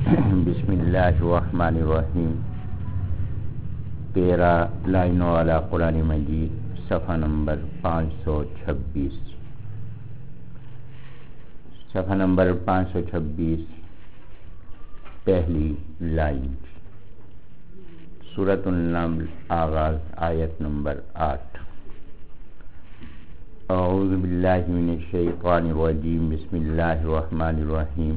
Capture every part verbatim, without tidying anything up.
بسم اللہ الرحمن الرحیم. تیرہ لائنوں والا قرآن مجید، صفحہ نمبر پانچ سو چھبیس. صفحہ نمبر پانچ سو چھبیس، پہلی لائن. سورۃ النمل، آغاز آیت نمبر آٹھ. اعوذ باللہ من الشیطان الرجیم، بسم اللہ الرحمن الرحیم.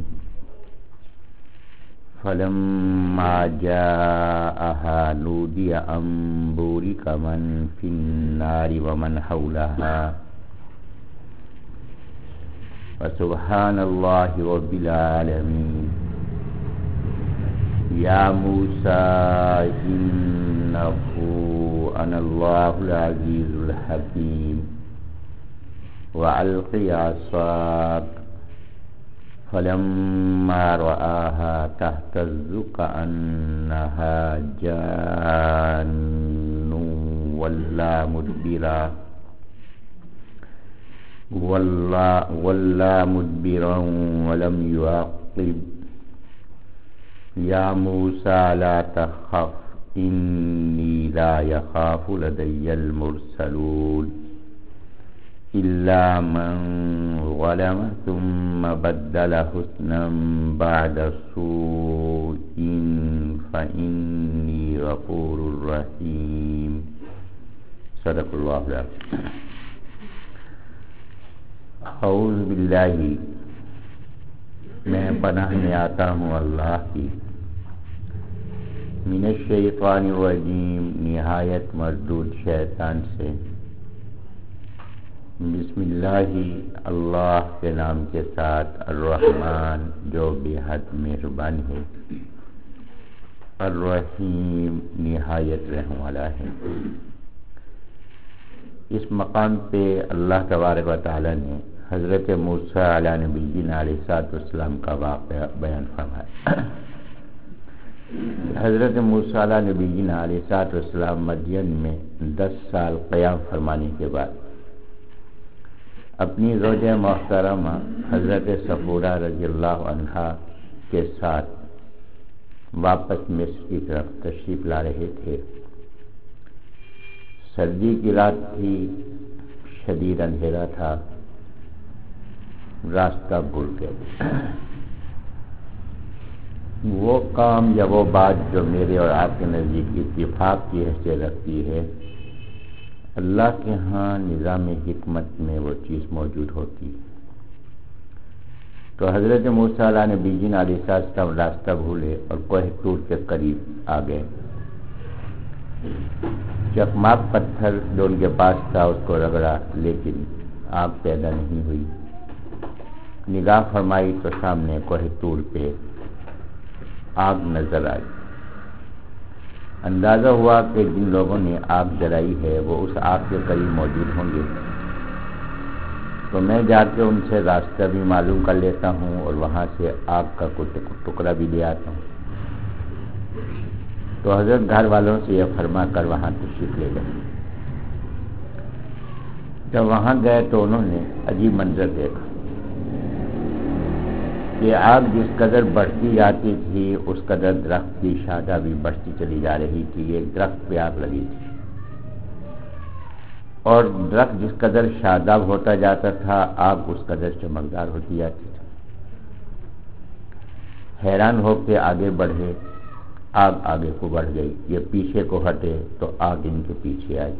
فلما جاءها نودي أن بورك من في النار ومن حولها فسبحان الله رب العالمين. يا موسى إنه أنا الله العزيز الحكيم وألق عصاك فلما رآها تهتز كأنها جان ولا مدبرا ولا مدبرا ولم يعقب. يا موسى لا تخف إني لا يخاف لدي المرسلون إلا من ظلم ثم بدل حسنا بعد سوء فإني غفور رحيم. صدق اللہ العظیم. اعوذ باللہ، میں پناہ میں آتا ہوں اللہ کی، من الشیطان الرجیم، نہایت مردود شیطان سے. بسم اللہ، اللہ کے نام کے ساتھ، الرحمن جو بے حد مہربان ہے، الرحیم نہایت رحم والا ہے. اس مقام پہ اللہ تبارک و تعالی نے حضرت موسیٰ علیہ نبینا علیہ الصلوۃ والسلام کا واقعہ بیان فرمایا. حضرت موسیٰ علیہ نبینا علیہ الصلوۃ والسلام مدین میں دس سال قیام فرمانے کے بعد اپنی زوجہ محترمہ حضرت صفورہ رضی اللہ عنہا کے ساتھ واپس مصر کی طرف تشریف لا رہے تھے. سردی کی رات تھی، شدید اندھیرا تھا، راستہ بھول گئے. وہ کام یا وہ بات جو میرے اور آپ کے نزدیک اتفاق کی حیثیت رکھتی ہے، اللہ کے ہاں نظام حکمت میں وہ چیز موجود ہوتی. تو حضرت موسیٰ علیہ نبینا علیہ السلام راستہ بھولے اور کوہ طور کے قریب آ گئے. چکماک پتھر جو ان کے پاس تھا اس کو رگڑا، لیکن آگ پیدا نہیں ہوئی. نگاہ فرمائی تو سامنے کوہ طور پہ آگ نظر آئی. اندازہ ہوا کہ جن لوگوں نے آگ جلائی ہے وہ اس آگ کے قریب موجود ہوں گے، تو میں جا کے ان سے راستہ بھی معلوم کر لیتا ہوں اور وہاں سے آگ کا کوئی ٹکڑا بھی لے آتا ہوں. تو حضرت گھر والوں سے یہ فرما کر وہاں تشریف لے گئے. جب وہاں گئے تو انہوں نے عجیب منظر دیکھا کہ آگ جس قدر بڑھتی جاتی تھی اس قدر درخت کی شاخیں بھی بڑھتی چلی جا رہی تھی. ایک درخت پہ آگ لگی تھی اور درخت جس قدر شاداب ہوتا جاتا تھا آگ اس قدر چمکدار ہوتی جاتی تھی. حیران ہو کے آگے بڑھے، آگ آگے کو بڑھ گئی. یہ پیچھے کو ہٹے تو آگ ان کے پیچھے آئی.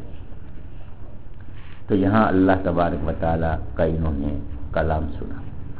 تو یہاں اللہ تبارک و تعالیٰ کا انہوں نے کلام سنا.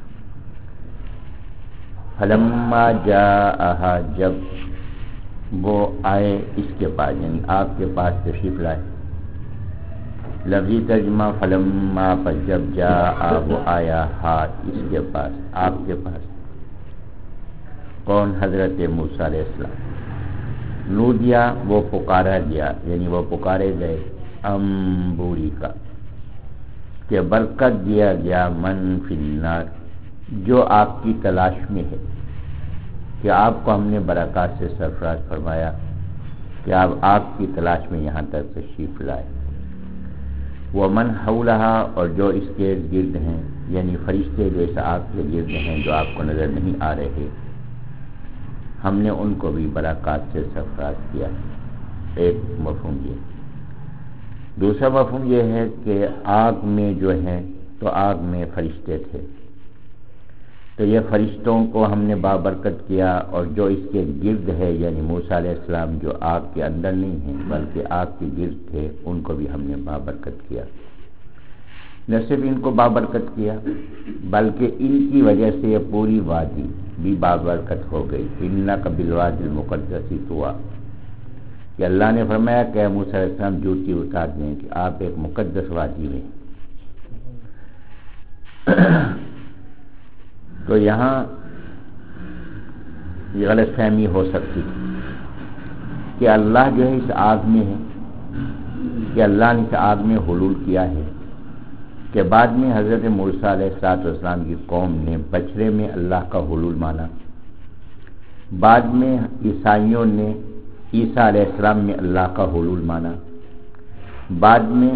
فلما جاءها، جب وہ آئے اس کے پاس، یعنی آپ کے پاس تشریف لائے. لفظی ترجمہ فلما، پر جب جاء وہ آیا، ہا اس کے پاس، آپ کے پاس. کون؟ حضرت موسیٰ علیہ السلام. نودیا، وہ پکارا گیا، یعنی وہ پکارے گئے، امبوری کا، کہ برکت دیا گیا، من فی النار، جو آپ کی تلاش میں ہے، کہ آپ کو ہم نے برکات سے سرفراز فرمایا کہ آپ آپ کی تلاش میں یہاں تک تشریف لائے. ومن حولہا، اور جو اس کے گرد ہیں، یعنی فرشتے جو اس آگ کے گرد ہیں جو آپ کو نظر نہیں آ رہے. ہم نے ان کو بھی برکات سے سرفراز کیا. ایک مفہوم یہ. دوسرا مفہوم یہ ہے کہ آگ میں جو ہے تو آگ میں فرشتے تھے، تو یہ فرشتوں کو ہم نے بابرکت کیا، اور جو اس کے گرد ہے یعنی موسیٰ علیہ السلام جو آگ کے اندر نہیں ہیں بلکہ آگ کے گرد تھے، ان کو بھی ہم نے بابرکت کیا. نہ صرف ان کو بابرکت کیا بلکہ ان کی وجہ سے یہ پوری وادی بھی بابرکت ہو گئی. اِنَّکَ بِالْوَادِ الْمُقَدَّسِ طُوَىٰ، کہ اللہ نے فرمایا کہ موسیٰ علیہ السلام جوتی اتار دیں کہ آپ ایک مقدس وادی میں. تو یہاں یہ غلط فہمی ہو سکتی ہے کہ اللہ جو ہے اس آگ میں ہے، کہ اللہ نے اس آگ میں حلول کیا ہے، کہ بعد میں حضرت موسیٰ علیہ السلام کی قوم نے بچڑے میں اللہ کا حلول مانا، بعد میں عیسائیوں نے عیسیٰ علیہ السلام میں اللہ کا حلول مانا، بعد میں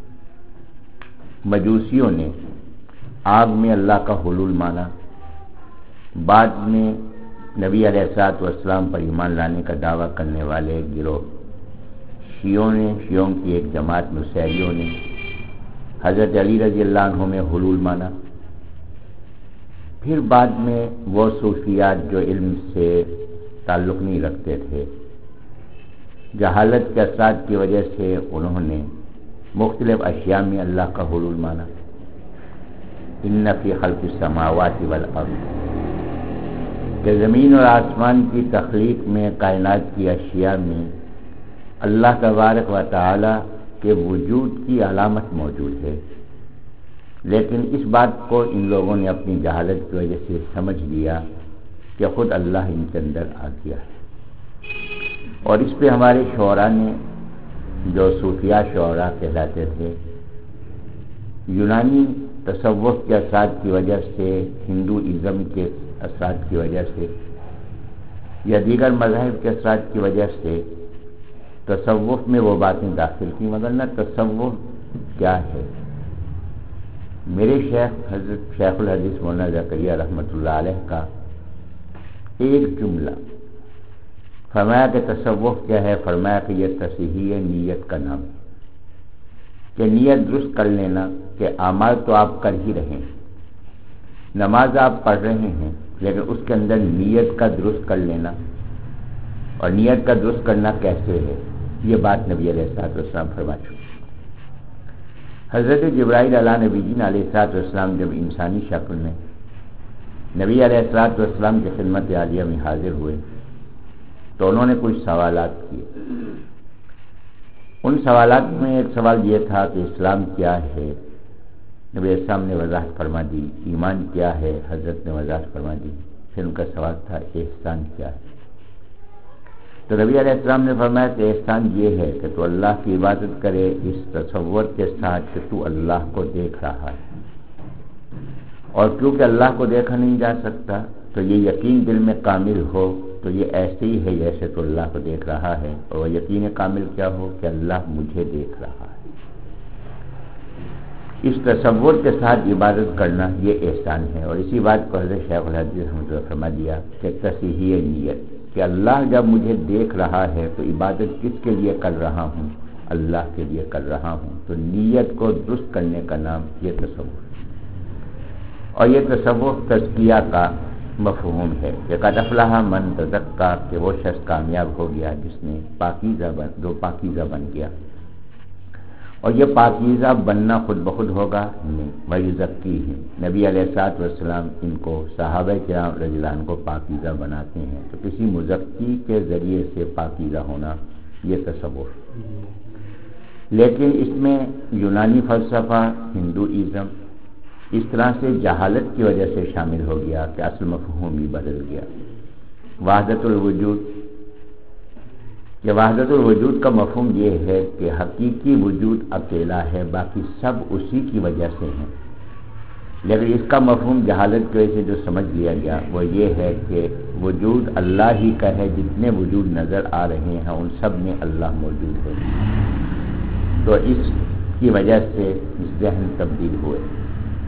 مجوسیوں نے آگ میں اللہ کا حلول مانا، بعد میں نبی علیہ الصلوۃ والسلام پر ایمان لانے کا دعویٰ کرنے والے گروہ شیعوں نے شیعوں کی ایک جماعت نصیریوں نے حضرت علی رضی اللہ عنہ میں حلول مانا. پھر بعد میں وہ صوفیات جو علم سے تعلق نہیں رکھتے تھے، جہالت کے اثرات کی وجہ سے انہوں نے مختلف اشیاء میں اللہ کا حلول مانا. ان فی خلق السماوات والارض، کہ زمین اور آسمان کی تخلیق میں، کائنات کی اشیاء میں اللہ تبارک و تعالی کے وجود کی علامت موجود ہے. لیکن اس بات کو ان لوگوں نے اپنی جہالت کی وجہ سے سمجھ لیا کہ خود اللہ ان کے اندر آ گیا ہے. اور اس پہ ہمارے شعراء نے، جو صوفیہ شعراء کہلاتے تھے، یونانی تصوف کے اثرات کی وجہ سے، ہندوازم کے اثرات کی وجہ سے یا دیگر مذاہب کے اثرات کی وجہ سے تصوف میں وہ باتیں داخل کی، مگر نہ تصوف کیا ہے. میرے شیخ حضرت شیخ الحدیث مولانا زکریا رحمۃ اللہ علیہ کا ایک جملہ فرمایا کہ تصوف کیا ہے. فرمایا کہ یہ تصحیح نیت کا نام ہے، کہ نیت درست کر لینا، کہ اعمال تو آپ کر ہی رہے ہیں، نماز آپ پڑھ رہے ہیں، لیکن اس کے اندر نیت کا درست کر لینا. اور نیت کا درست کرنا کیسے ہے، یہ بات نبی علیہ الصلوۃ والسلام فرما چکے. حضرت جبرائیل علیہ نبی جین علیہ الصلوۃ والسلام جب انسانی شکل میں نبی علیہ الصلوۃ والسلام کی خدمت عالیہ میں حاضر ہوئے تو انہوں نے کچھ سوالات کیے. ان سوالات میں ایک سوال یہ تھا کہ اسلام کیا ہے. نبی علیہ السلام نے وضاحت فرما دی. ایمان کیا ہے، حضرت نے وضاحت فرما دی. پھر ان کا سوال تھا احسان کیا ہے. تو نبی علیہ السلام نے فرمایا کہ احسان یہ ہے کہ تو اللہ کی عبادت کرے اس تصور کے ساتھ کہ تو اللہ کو دیکھ رہا ہے. اور کیونکہ اللہ کو دیکھا نہیں جا سکتا تو یہ یقین دل میں کامل ہو تو یہ ایسے ہی ہے جیسے تو اللہ کو دیکھ رہا ہے. اور یقین کامل کیا ہو کہ اللہ مجھے دیکھ رہا ہے. اس تصور کے ساتھ عبادت کرنا یہ احسان ہے. اور اسی بات کو حضرت شیخ الحدیث رحمۃ اللہ فرما دیا کہ تصحیح نیت، کہ اللہ جب مجھے دیکھ رہا ہے تو عبادت کس کے لیے کر رہا ہوں، اللہ کے لیے کر رہا ہوں. تو نیت کو درست کرنے کا نام یہ تصور. اور یہ تصور تزکیہ کا مفہوم ہے کہ قد افلح من تزکا، کہ وہ شخص کامیاب ہو گیا جس نے پاکیزہ بن جو پاکیزہ بن گیا. اور یہ پاکیزہ بننا خود بخود ہوگا نہیں، وَيُزَكِّيهِمْ، نبی علیہ الصلوۃ والسلام ان کو صحابہ کرام رضی اللہ عنہ کو پاکیزہ بناتے ہیں. تو کسی مزکی کے ذریعے سے پاکیزہ ہونا یہ تصور. لیکن اس میں یونانی فلسفہ، ہندوازم اس طرح سے جہالت کی وجہ سے شامل ہو گیا کہ اصل مفہوم ہی بدل گیا. وحدت الوجود، کہ وحدت الوجود کا مفہوم یہ ہے کہ حقیقی وجود اکیلا ہے، باقی سب اسی کی وجہ سے ہیں. لیکن اس کا مفہوم جہالت کی وجہ سے جو سمجھ لیا گیا وہ یہ ہے کہ وجود اللہ ہی کا ہے، جتنے وجود نظر آ رہے ہیں ان سب میں اللہ موجود ہے. تو اس کی وجہ سے ذہن تبدیل ہوئے.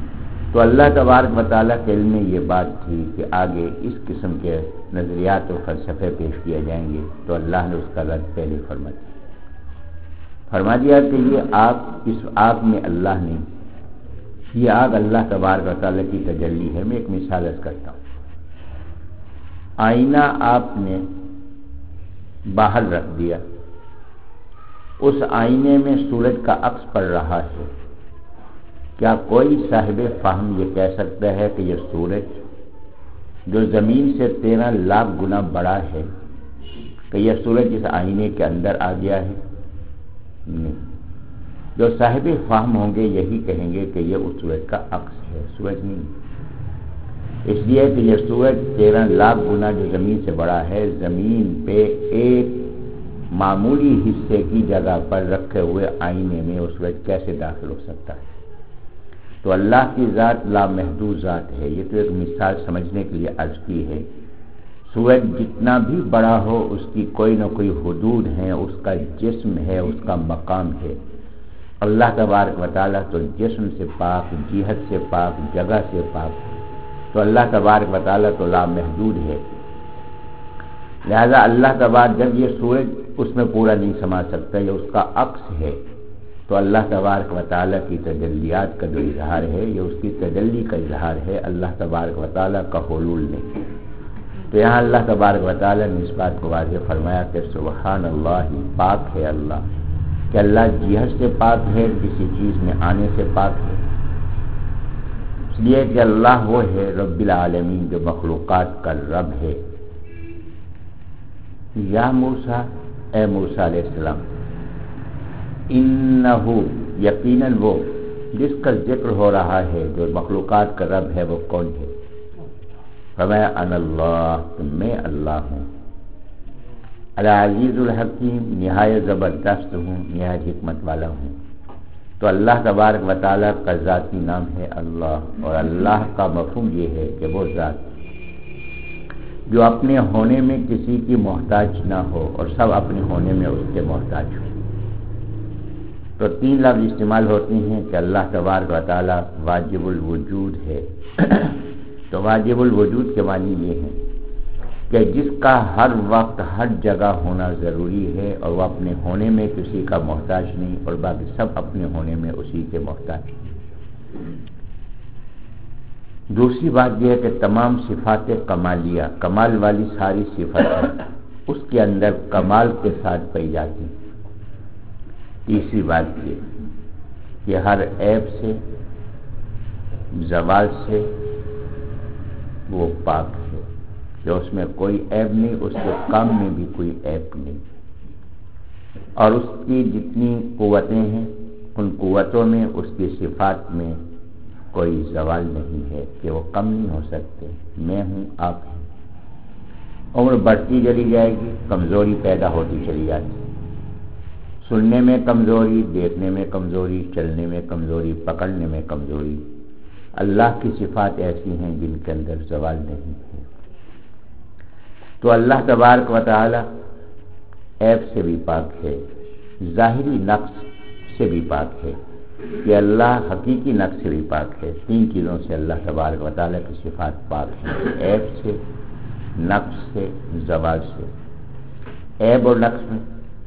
تو اللہ تبارک و تعالیٰ کے علم میں یہ بات تھی کہ آگے اس قسم کے نظریات اور فلسفے پیش کیے جائیں گے، تو اللہ نے اس کا رد پہلے فرما دیا فرما دیا کہ یہ آگ، اس آگ میں اللہ نے، یہ آگ اللہ تبارک و تعالیٰ کی تجلی ہے۔ میں ایک مثال عرض کرتا ہوں۔ آئینہ آپ نے باہر رکھ دیا، اس آئینے میں سورج کا عکس پڑ رہا ہے، کیا کوئی صاحب فہم یہ کہہ سکتا ہے کہ یہ سورج جو زمین سے تیرہ لاکھ گنا بڑا ہے، کہ یہ سورج اس آئینے کے اندر آ گیا ہے؟ نہیں۔ جو صاحب فہم ہوں گے یہی کہیں گے کہ یہ اس سورج کا عکس ہے، سورج نہیں۔ اس لیے کہ یہ سورج تیرہ لاکھ گنا جو زمین سے بڑا ہے، زمین پہ ایک معمولی حصے کی جگہ پر رکھے ہوئے آئینے میں وہ سورج کیسے داخل ہو سکتا ہے؟ تو اللہ کی ذات لامحدود ذات ہے۔ یہ تو ایک مثال سمجھنے کے لیے عرض کی ہے۔ سورج جتنا بھی بڑا ہو، اس کی کوئی نہ کوئی حدود ہے، اس کا جسم ہے، اس کا مقام ہے۔ اللہ تبارک و تعالیٰ تو جسم سے پاک، جہت سے پاک، جگہ سے پاک، تو اللہ تبارک و تعالیٰ تو لامحدود ہے۔ لہذا اللہ تبارک، جب یہ سورج اس میں پورا نہیں سما سکتا، یہ اس کا عکس ہے، تو اللہ تبارک و تعالیٰ کی تجلیات کا جو اظہار ہے، یہ اس کی تجلی کا اظہار ہے، اللہ تبارک و تعالیٰ کا حلول نہیں۔ تو یہاں اللہ تبارک و تعالیٰ نے اس بات کو واضح فرمایا کہ سبحان اللہ، پاک ہے اللہ، کہ اللہ جہت سے پاک ہے، کسی چیز میں آنے سے پاک ہے، اس لیے کہ اللہ وہ ہے رب العالمین جو مخلوقات کا رب ہے۔ یا موسیٰ، اے موسیٰ علیہ السلام، انہو، یقیناً وہ جس کا ذکر ہو رہا ہے، جو مخلوقات کا رب ہے، وہ کون ہے؟ فرمایا انا اللہ، کہ میں اللہ ہوں، العزیز الحکیم، نہایت زبردست ہوں، نہایت حکمت والا ہوں۔ تو اللہ تبارک و تعالیٰ کا ذاتی نام ہے اللہ، اور اللہ کا مفہوم یہ ہے کہ وہ ذات جو اپنے ہونے میں کسی کی محتاج نہ ہو اور سب اپنے ہونے میں اس کے محتاج ہو۔ تو تین لفظ استعمال ہوتے ہیں کہ اللہ تبارک و تعالیٰ واجب الوجود ہے۔ تو واجب الوجود کے معنی یہ ہے کہ جس کا ہر وقت ہر جگہ ہونا ضروری ہے، اور وہ اپنے ہونے میں کسی کا محتاج نہیں، اور باقی سب اپنے ہونے میں اسی کے محتاج ہیں۔ دوسری بات یہ ہے کہ تمام صفات کمالیہ، کمال والی ساری صفات اس کے اندر کمال کے ساتھ پائی جاتی ہیں۔ تیسری بات یہ کہ ہر عیب سے، زوال سے وہ پاک ہے، کہ اس میں کوئی عیب نہیں، اس کے کام میں بھی کوئی عیب نہیں، اور اس کی جتنی قوتیں ہیں، ان قوتوں میں، اس کی صفات میں کوئی زوال نہیں ہے کہ وہ کم نہیں ہو سکتے۔ میں ہوں، آپ ہیں۔ عمر بڑھتی چلی جائے گی، کمزوری پیدا ہوتی چلی جاتی، سننے میں کمزوری، دیکھنے میں کمزوری، چلنے میں کمزوری، پکڑنے میں کمزوری۔ اللہ کی صفات ایسی ہیں جن کے اندر زوال نہیں ہے۔ تو اللہ تبارک و تعالی عیب سے بھی پاک ہے، ظاہری نقص سے بھی پاک ہے، کہ اللہ حقیقی نقص سے بھی پاک ہے۔ تین چیزوں سے اللہ تبارک و تعالی کی صفات پاک ہیں، عیب سے، نقص سے، زوال سے۔ عیب اور نقص میں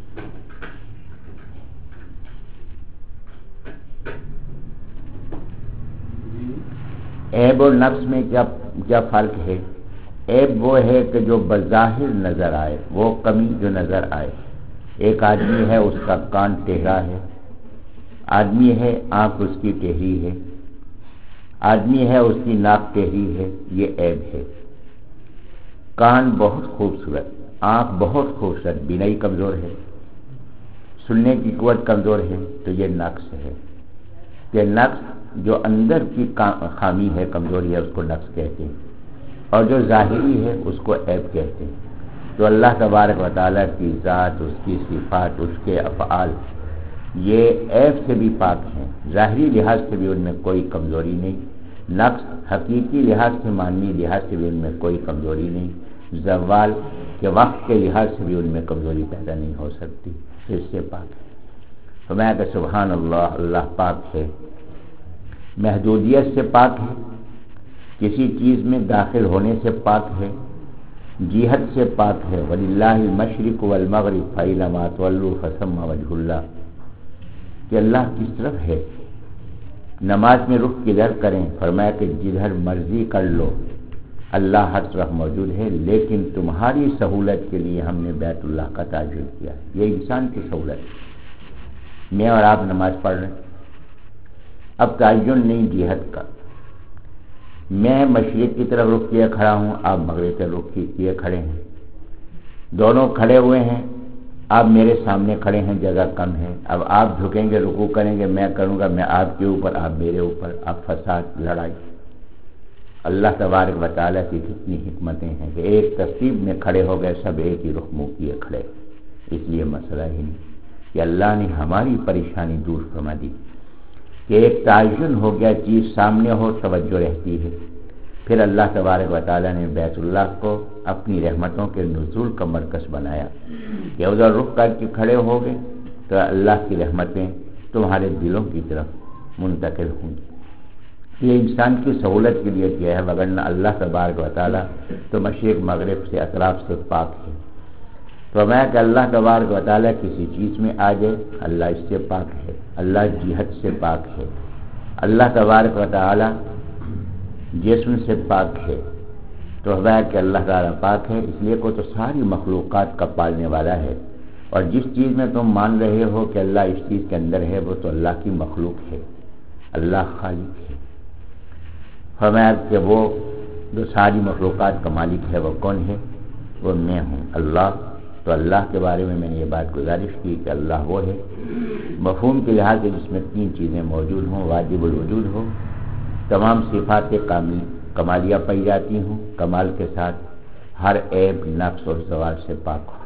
عیب اور نقص میں کیا کیا فرق ہے؟ عیب وہ ہے کہ جو بظاہر نظر آئے، وہ کمی جو نظر آئے۔ ایک آدمی ہے، اس کا کان ٹیڑھا ہے، آدمی ہے آنکھ اس کی ٹیڑھی ہے، آدمی ہے اس کی ناک ٹیڑھی ہے، یہ عیب ہے۔ کان بہت خوبصورت، آنکھ بہت خوبصورت، بینائی کمزور ہے، سننے کی قوت کمزور ہے، تو یہ نقص ہے۔ کہ نقص جو اندر کی خامی ہے، کمزوری ہے، اس کو نقص کہتے ہیں، اور جو ظاہری ہے اس کو عیب کہتے ہیں۔ تو اللہ تبارک و تعالیٰ کی ذات، اس کی صفات، اس کے افعال، یہ عیب سے بھی پاک ہیں، ظاہری لحاظ سے بھی ان میں کوئی کمزوری نہیں، نقص حقیقی لحاظ سے، معنی لحاظ سے بھی ان میں کوئی کمزوری نہیں، زوال کے وقت کے لحاظ سے بھی ان میں کمزوری پیدا نہیں ہو سکتی، اس سے پاک ہے۔ فرمایا کہ سبحان اللہ، اللہ پاک ہے، محدودیت سے پاک ہے، کسی چیز میں داخل ہونے سے پاک ہے، جہت سے پاک ہے۔ وَلِلَّهِ الْمَشْرِقُ وَالْمَغْرِبُ فَأَيْنَمَا تُوَلُّوا فَثَمَّ وَجْهُ اللَّهِ، کہ اللہ کس طرف ہے، نماز میں رخ کدھر کریں؟ فرمایا کہ جدھر مرضی کر لو، اللہ ہر طرف موجود ہے، لیکن تمہاری سہولت کے لیے ہم نے بیت اللہ کا تعین کیا ہے۔ یہ انسان کی سہولت ہے۔ میں اور آپ نماز پڑھ رہے ہیں، اب تعین نہیں جہت کا، میں مشرق کی طرف رخ کیے کھڑا ہوں، آپ مغرب کی رخ کیے کھڑے ہیں، دونوں کھڑے ہوئے ہیں، آپ میرے سامنے کھڑے ہیں، جگہ کم ہے، اب آپ جھکیں گے رکوع کریں گے، میں کروں گا، میں آپ کے اوپر آپ میرے اوپر، اب فساد لڑائی۔ اللہ تبارک و تعالیٰ کی کتنی حکمتیں ہیں کہ ایک ترتیب میں کھڑے ہو گئے، سب ایک ہی رخ منہ کیے کھڑے، اس لیے مسئلہ ہی نہیں کہ اللہ نے ہماری پریشانی دور فرما دی کہ ایک تعین ہو گیا، چیز سامنے ہو توجہ رہتی ہے۔ پھر اللہ تبارک و تعالیٰ نے بیت اللہ کو اپنی رحمتوں کے نزول کا مرکز بنایا کہ ادھر رخ کر کے کھڑے ہو گئے تو اللہ کی رحمتیں تمہارے دلوں کی طرف منتقل ہوں گی۔ یہ انسان کی سہولت کے لیے کیا ہے، وگرنہ اللہ تبارک و تعالیٰ تو مشرق مغرب سے اطراف سے پاک ہے۔ تو میں کہ اللہ تبارک و تعالیٰ کسی چیز میں آ جائے، اللہ اس سے پاک ہے، اللہ جہت سے پاک ہے، اللہ تبارک و تعالیٰ جسم سے پاک ہے، تو ہے کہ اللہ تعالیٰ پاک ہے، اس لیے کو تو ساری مخلوقات کا پالنے والا ہے۔ اور جس چیز میں تم مان رہے ہو کہ اللہ اس چیز کے اندر ہے، وہ تو اللہ کی مخلوق ہے، اللہ خالق ہے۔ فرمایا کہ وہ جو ساری مخلوقات کا مالک ہے وہ کون ہے؟ وہ میں ہوں، اللہ۔ تو اللہ کے بارے میں میں نے یہ بات گزارش کی کہ اللہ وہ ہے مفہوم کے لحاظ سے جس میں تین چیزیں موجود ہوں، واجب الوجود ہو، تمام صفات کامل کمالیہ پائی جاتی ہوں، کمال کے ساتھ ہر عیب نقص اور زوال سے پاک ہو۔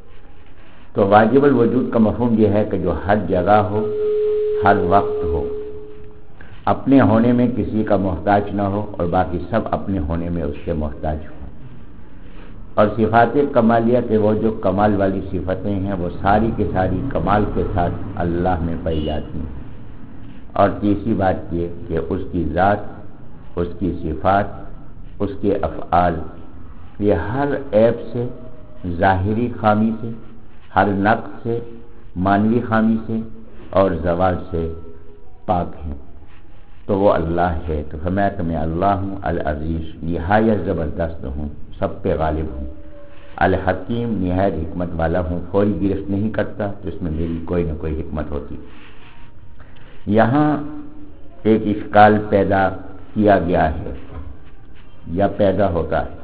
تو واجب الوجود کا مفہوم یہ ہے کہ جو ہر جگہ ہو، ہر وقت ہو، اپنے ہونے میں کسی کا محتاج نہ ہو اور باقی سب اپنے ہونے میں اس کے محتاج ہوں۔ اور صفات کمالیہ کے وہ جو کمال والی صفتیں ہیں وہ ساری کی ساری کمال کے ساتھ اللہ میں پائی جاتی ہیں۔ اور تیسری بات یہ کہ اس کی ذات، اس کی صفات، اس کے افعال، یہ ہر عیب سے، ظاہری خامی سے، ہر نقص سے، معنوی خامی سے اور زوال سے پاک ہیں۔ تو وہ اللہ ہے۔ تو فرمایا کہ میں اللہ ہوں، العزیز، نہایت زبردست ہوں، سب پہ غالب ہوں، الحکیم، نہایت حکمت والا ہوں، فوری گرفت نہیں کرتا، تو اس میں میری کوئی نہ کوئی حکمت ہوتی۔ یہاں ایک اشکال پیدا کیا گیا ہے یا پیدا ہوتا ہے،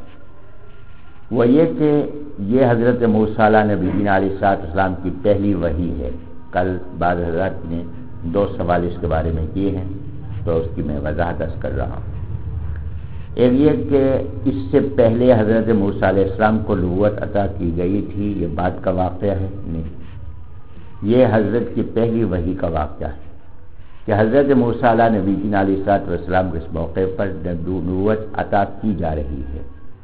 وہ یہ کہ یہ حضرت موسیٰ علیہ نبی علیہ السلام کی پہلی وحی ہے۔ کل بعض حضرات نے دو سوال اس کے بارے میں کیے ہیں، تو اس کی میں وضاحت عرض کر رہا ہوں۔ ایک یہ کہ اس سے پہلے حضرت موسیٰ علیہ السلام کو نبوت عطا کی گئی تھی، یہ بات کا واقعہ ہے؟ نہیں، یہ حضرت کی پہلی وحی کا واقعہ ہے کہ حضرت موسیٰ علیہ نبی علیہ السلام کو اس موقع پر نبوت عطا کی جا رہی ہے۔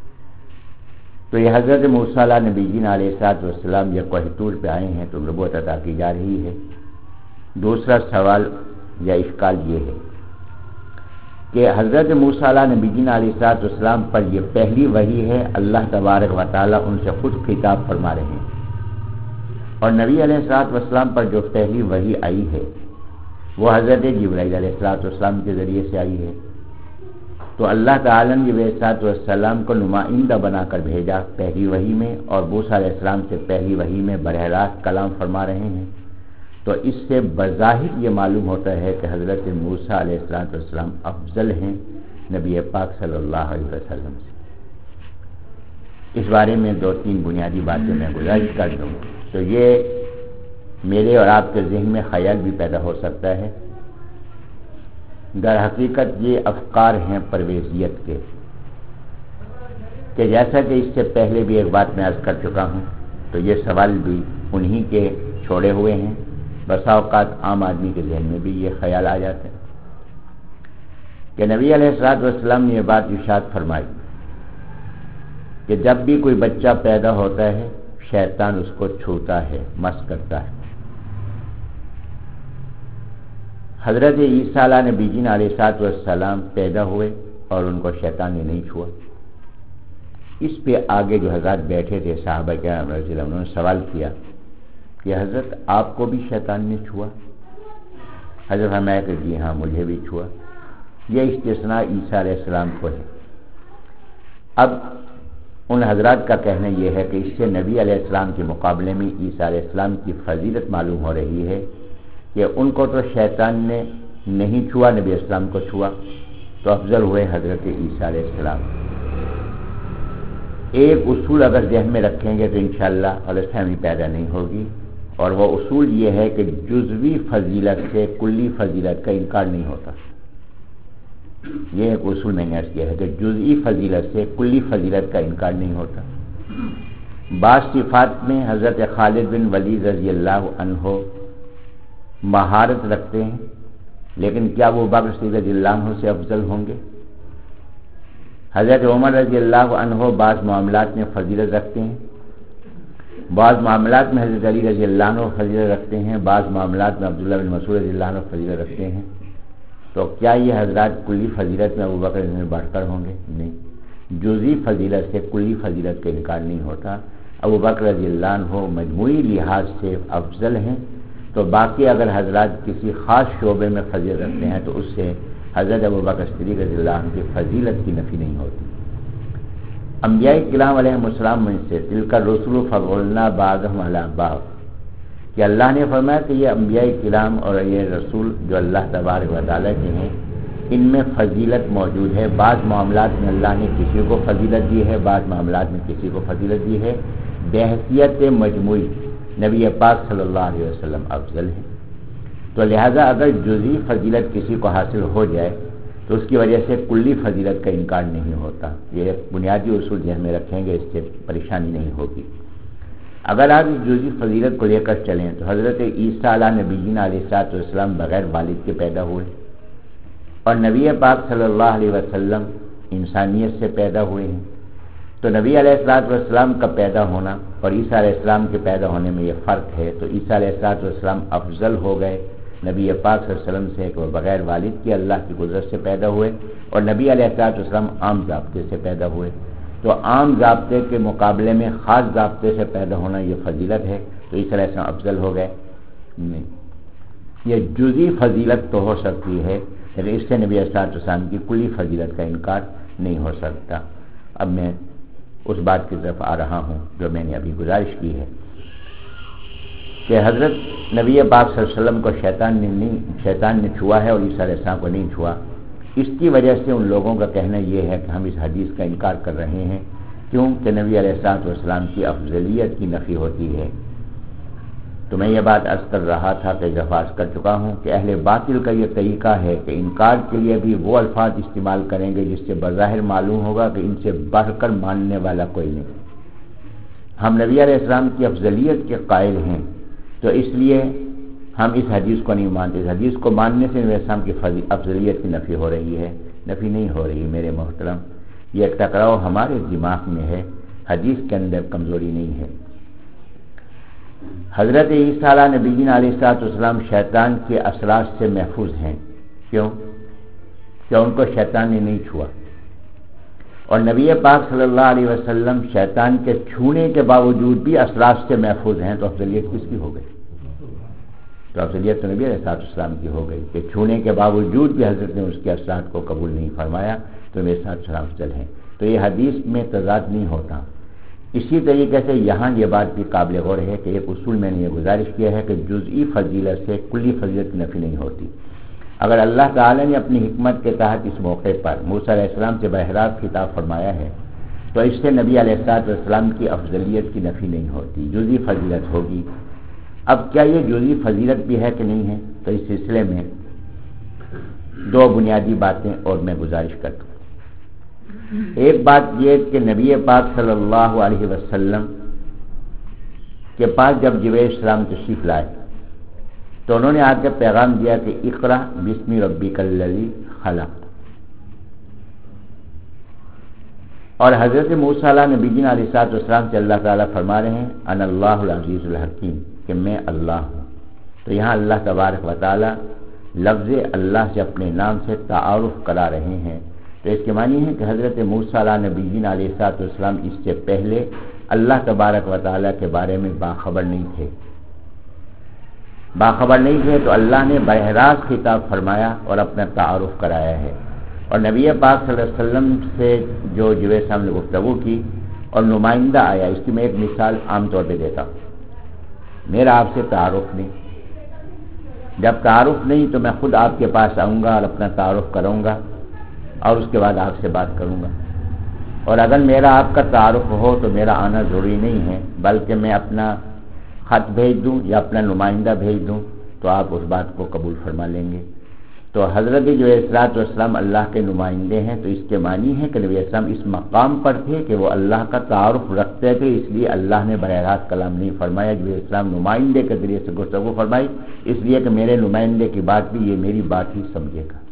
تو یہ حضرت موسیٰ علیہ نبی علیہ السلام یہ کوہ طور پہ آئے ہیں تو نبوت عطا کی جا رہی ہے۔ دوسرا سوال یا اشکال یہ ہے کہ حضرت موسیٰ علیہ نبی علیہ السلام پر یہ پہلی وحی ہے، اللہ تبارک و تعالیٰ ان سے خود خطاب فرما رہے ہیں، اور نبی علیہ السلام پر جو پہلی وحی آئی ہے وہ حضرت جبرائیل علیہ السلام کے ذریعے سے آئی ہے۔ تو اللہ تعالیٰ نے علیہ السلام کو نمائندہ بنا کر بھیجا پہلی وحی میں، اور موسیٰ علیہ السلام سے پہلی وحی میں براہ راست کلام فرما رہے ہیں۔ تو اس سے بظاہر یہ معلوم ہوتا ہے کہ حضرت موسیٰ علیہ السلام افضل ہیں نبی پاک صلی اللہ علیہ وسلم سے۔ اس بارے میں دو تین بنیادی باتیں میں گزارش کر دوں تو یہ میرے اور آپ کے ذہن میں خیال بھی پیدا ہو سکتا ہے۔ در حقیقت یہ افکار ہیں پرویزیت کے، کہ جیسا کہ اس سے پہلے بھی ایک بات میں عرض کر چکا ہوں، تو یہ سوال بھی انہی کے چھوڑے ہوئے ہیں۔ بسا اوقات عام آدمی کے ذہن میں بھی یہ خیال آ جاتا ہے کہ نبی علیہ السلام نے یہ بات ارشاد فرمائی کہ جب بھی کوئی بچہ پیدا ہوتا ہے شیطان اس کو چھوتا ہے، مس کرتا ہے۔ حضرت عیسیٰ علیہ نبی جین علیہ الصلوۃ والسلام پیدا ہوئے اور ان کو شیطان نے نہیں چھوا۔ اس پہ آگے جو حضرات بیٹھے تھے صحابہ کرام رضی اللہ عنہ، انہوں نے سوال کیا کہ حضرت آپ کو بھی شیطان نے چھوا؟ حضرت فرمایا کہ جی ہاں مجھے بھی چھوا۔ یہ استثناء عیسیٰ علیہ السلام کو ہے۔ اب ان حضرات کا کہنا یہ ہے کہ اس سے نبی علیہ السلام کے مقابلے میں عیسیٰ علیہ السلام کی فضیلت معلوم ہو رہی ہے کہ ان کو تو شیطان نے نہیں چھوا، نبی علیہ السلام کو چھوا، تو افضل ہوئے حضرت عیسیٰ علیہ السلام۔ ایک اصول اگر ذہن میں رکھیں گے تو انشاءاللہ غلط فہمی پیدا نہیں ہوگی، اور وہ اصول یہ ہے کہ جزوی فضیلت سے کلی فضیلت کا انکار نہیں ہوتا۔ یہ ایک اصول میں نے عرض کیا ہے کہ جزئی فضیلت سے کلی فضیلت کا انکار نہیں ہوتا۔ بعض صفات میں حضرت خالد بن ولید رضی اللہ عنہ مہارت رکھتے ہیں، لیکن کیا وہ بکر صدیق رضی اللہ عنہ سے افضل ہوں گے؟ حضرت عمر رضی اللہ عنہ بعض معاملات میں فضیلت رکھتے ہیں، بعض معاملات میں حضرت علی رضی اللہ عنہ فضیلت رکھتے ہیں، بعض معاملات میں عبداللہ بن مسعود رضی اللہ عنہ فضیلت رکھتے ہیں، تو کیا یہ حضرات کلی فضیلت میں ابوبکر میں بڑھ کر ہوں گے؟ نہیں، جزئی فضیلت سے کلی فضیلت کا انکار نہیں ہوتا۔ ابوبکر رضی اللہ عنہ مجموعی لحاظ سے افضل ہیں، تو باقی اگر حضرات کسی خاص شعبے میں فضیلت رکھتے ہیں تو اس سے حضرت ابوبکر صدیق رضی اللہ عنہ کی فضیلت کی نفی نہیں ہوتی۔ انبیاء کرام علیہ السلام میں سے تلک الرسل فضلنا بعضهم علی بعض، کہ اللہ نے فرمایا کہ یہ انبیاء کرام اور یہ رسول جو اللہ تبارک و تعالیٰ کے ہیں، ان میں فضیلت موجود ہے۔ بعض معاملات میں اللہ نے کسی کو فضیلت دی ہے، بعض معاملات میں کسی کو فضیلت دی ہے، بحیثیت مجموعی نبی پاک صلی اللہ علیہ وسلم افضل ہیں۔ تو لہذا اگر جزئی فضیلت کسی کو حاصل ہو جائے تو اس کی وجہ سے کلی فضیلت کا انکار نہیں ہوتا۔ یہ ایک بنیادی اصول ذہن میں رکھیں گے، اس سے پریشانی نہیں ہوگی۔ اگر آپ اس جزئی فضیلت کو لے کر چلیں تو حضرت عیسیٰ علیہ نبی جین علیہ الصلوۃ والسلام بغیر والد کے پیدا ہوئے، اور نبی پاک صلی اللہ علیہ وسلم انسانیت سے پیدا ہوئے ہیں۔ تو نبی علیہ الصلوۃ والسلام کا پیدا ہونا اور عیسیٰ علیہ السلام کے پیدا ہونے میں یہ فرق ہے، تو عیسیٰ علیہ الصلوۃ والسلام افضل ہو گئے نبی پاک صلی اللہ علیہ وسلم سے کہ وہ بغیر والد کے اللہ کی قدرت سے پیدا ہوئے، اور نبی علیہ الصلوۃ والسلام عام ضابطے سے پیدا ہوئے۔ تو عام ضابطے کے مقابلے میں خاص ضابطے سے پیدا ہونا یہ فضیلت ہے، تو عیسیٰ علیہ السلام افضل ہو گئے؟ نہیں، یہ جزئی فضیلت تو ہو سکتی ہے، لیکن اس سے نبی علیہ الصلوۃ والسلام کی کلی فضیلت کا انکار نہیں ہو سکتا۔ اب میں اس بات کی طرف آ رہا ہوں جو میں نے ابھی گزارش کی ہے کہ حضرت نبی پاک صلی اللہ علیہ وسلم کو شیطان نے نہیں شیطان نے چھوا ہے اور عیسیٰ علیہ السلام کو نہیں چھوا۔ اس کی وجہ سے ان لوگوں کا کہنا یہ ہے کہ ہم اس حدیث کا انکار کر رہے ہیں، کیونکہ نبی علیہ الصلوۃ والسلام کی افضلیت کی نفی ہوتی ہے۔ تو میں یہ بات عرض کر رہا تھا کہ دفعہ عرض کر چکا ہوں کہ اہل باطل کا یہ طریقہ ہے کہ انکار کے لیے بھی وہ الفاظ استعمال کریں گے جس سے بظاہر معلوم ہوگا کہ ان سے بڑھ کر ماننے والا کوئی نہیں۔ ہم نبی علیہ السلام کی افضلیت کے قائل ہیں، تو اس لیے ہم اس حدیث کو نہیں مانتے۔ اس حدیث کو ماننے سے نبی السلام کی افضلیت کی نفی ہو رہی ہے، نفی نہیں ہو رہی میرے محترم۔ یہ ایک ٹکراؤ ہمارے دماغ میں ہے، حدیث کے اندر کمزوری نہیں ہے۔ حضرت عیسیٰ علیہ نبی جین علیہ الصلوۃ والسلام شیطان کے اثرات سے محفوظ ہیں، کیوں؟ کہ ان کو شیطان نے نہیں چھوا، اور نبی پاک صلی اللہ علیہ وسلم شیطان کے چھونے کے باوجود بھی اثرات سے محفوظ ہیں، تو افضلیت کس کی ہو گئی؟ تو افضلیت تو نبی علیہ السلام کی ہو گئی کہ چھونے کے باوجود بھی حضرت نے اس کے اثرات کو قبول نہیں فرمایا، تو نبی علیہ السلام افضل ہیں۔ تو یہ حدیث میں تضاد نہیں ہوتا۔ اسی طریقے سے یہاں یہ بات بھی قابل غور ہے کہ ایک اصول میں نے یہ گزارش کیا ہے کہ جزئی فضیلت سے کلی فضیلت کی نفی نہیں ہوتی۔ اگر اللہ تعالی نے اپنی حکمت کے تحت اس موقع پر موسیٰ علیہ السلام سے بہرات خطاب فرمایا ہے، تو اس سے نبی علیہ السلام کی افضلیت کی نفی نہیں ہوتی، جزئی فضیلت ہوگی۔ اب کیا یہ جزئی فضیلت بھی ہے کہ نہیں ہے؟ تو اس سلسلے میں دو بنیادی باتیں اور میں گزارش کرتا ہوں۔ ایک بات یہ کہ نبی پاک صلی اللہ علیہ وسلم کے پاس جب جبرائیل السلام تشریف لائے تو انہوں نے آ کے پیغام دیا کہ اقرأ بسم ربک الذی خلق، اور حضرت موسیٰ علیہ نبی جین علیہ السلام سے اللہ تعالیٰ فرما رہے ہیں انا اللہ العزیز الحکیم، کہ میں اللہ ہوں۔ تو یہاں اللہ تبارک و تعالیٰ لفظ اللہ سے اپنے نام سے تعارف کرا رہے ہیں، تو اس کے معنی ہے کہ حضرت موسیٰ علیہ نبیین علیہ الصلوۃ والسلام اس سے پہلے اللہ تبارک و تعالیٰ کے بارے میں باخبر نہیں تھے باخبر نہیں تھے تو اللہ نے براہ راست خطاب فرمایا اور اپنا تعارف کرایا ہے۔ اور نبی پاک صلی اللہ علیہ وسلم سے جو جبریل صاحب نے گفتگو کی اور نمائندہ آیا، اس کی میں ایک مثال عام طور پہ دیتا ہوں۔ میرا آپ سے تعارف نہیں، جب تعارف نہیں تو میں خود آپ کے پاس آؤں گا اور اپنا تعارف کروں گا اور اس کے بعد آپ سے بات کروں گا، اور اگر میرا آپ کا تعارف ہو تو میرا آنا ضروری نہیں ہے، بلکہ میں اپنا خط بھیج دوں یا اپنا نمائندہ بھیج دوں تو آپ اس بات کو قبول فرما لیں گے۔ تو حضرت جو اسراۃ والسلام اللہ کے نمائندے ہیں، تو اس کے معنی ہے کہ نبی اسلام اس مقام پر تھے کہ وہ اللہ کا تعارف رکھتے تھے، اس لیے اللہ نے براہ راست کلام نہیں فرمایا، جو اسلام نمائندے کے ذریعے سے گفتگو فرمائی، اس لیے کہ میرے نمائندے کی بات بھی یہ میری بات ہی سمجھے گا۔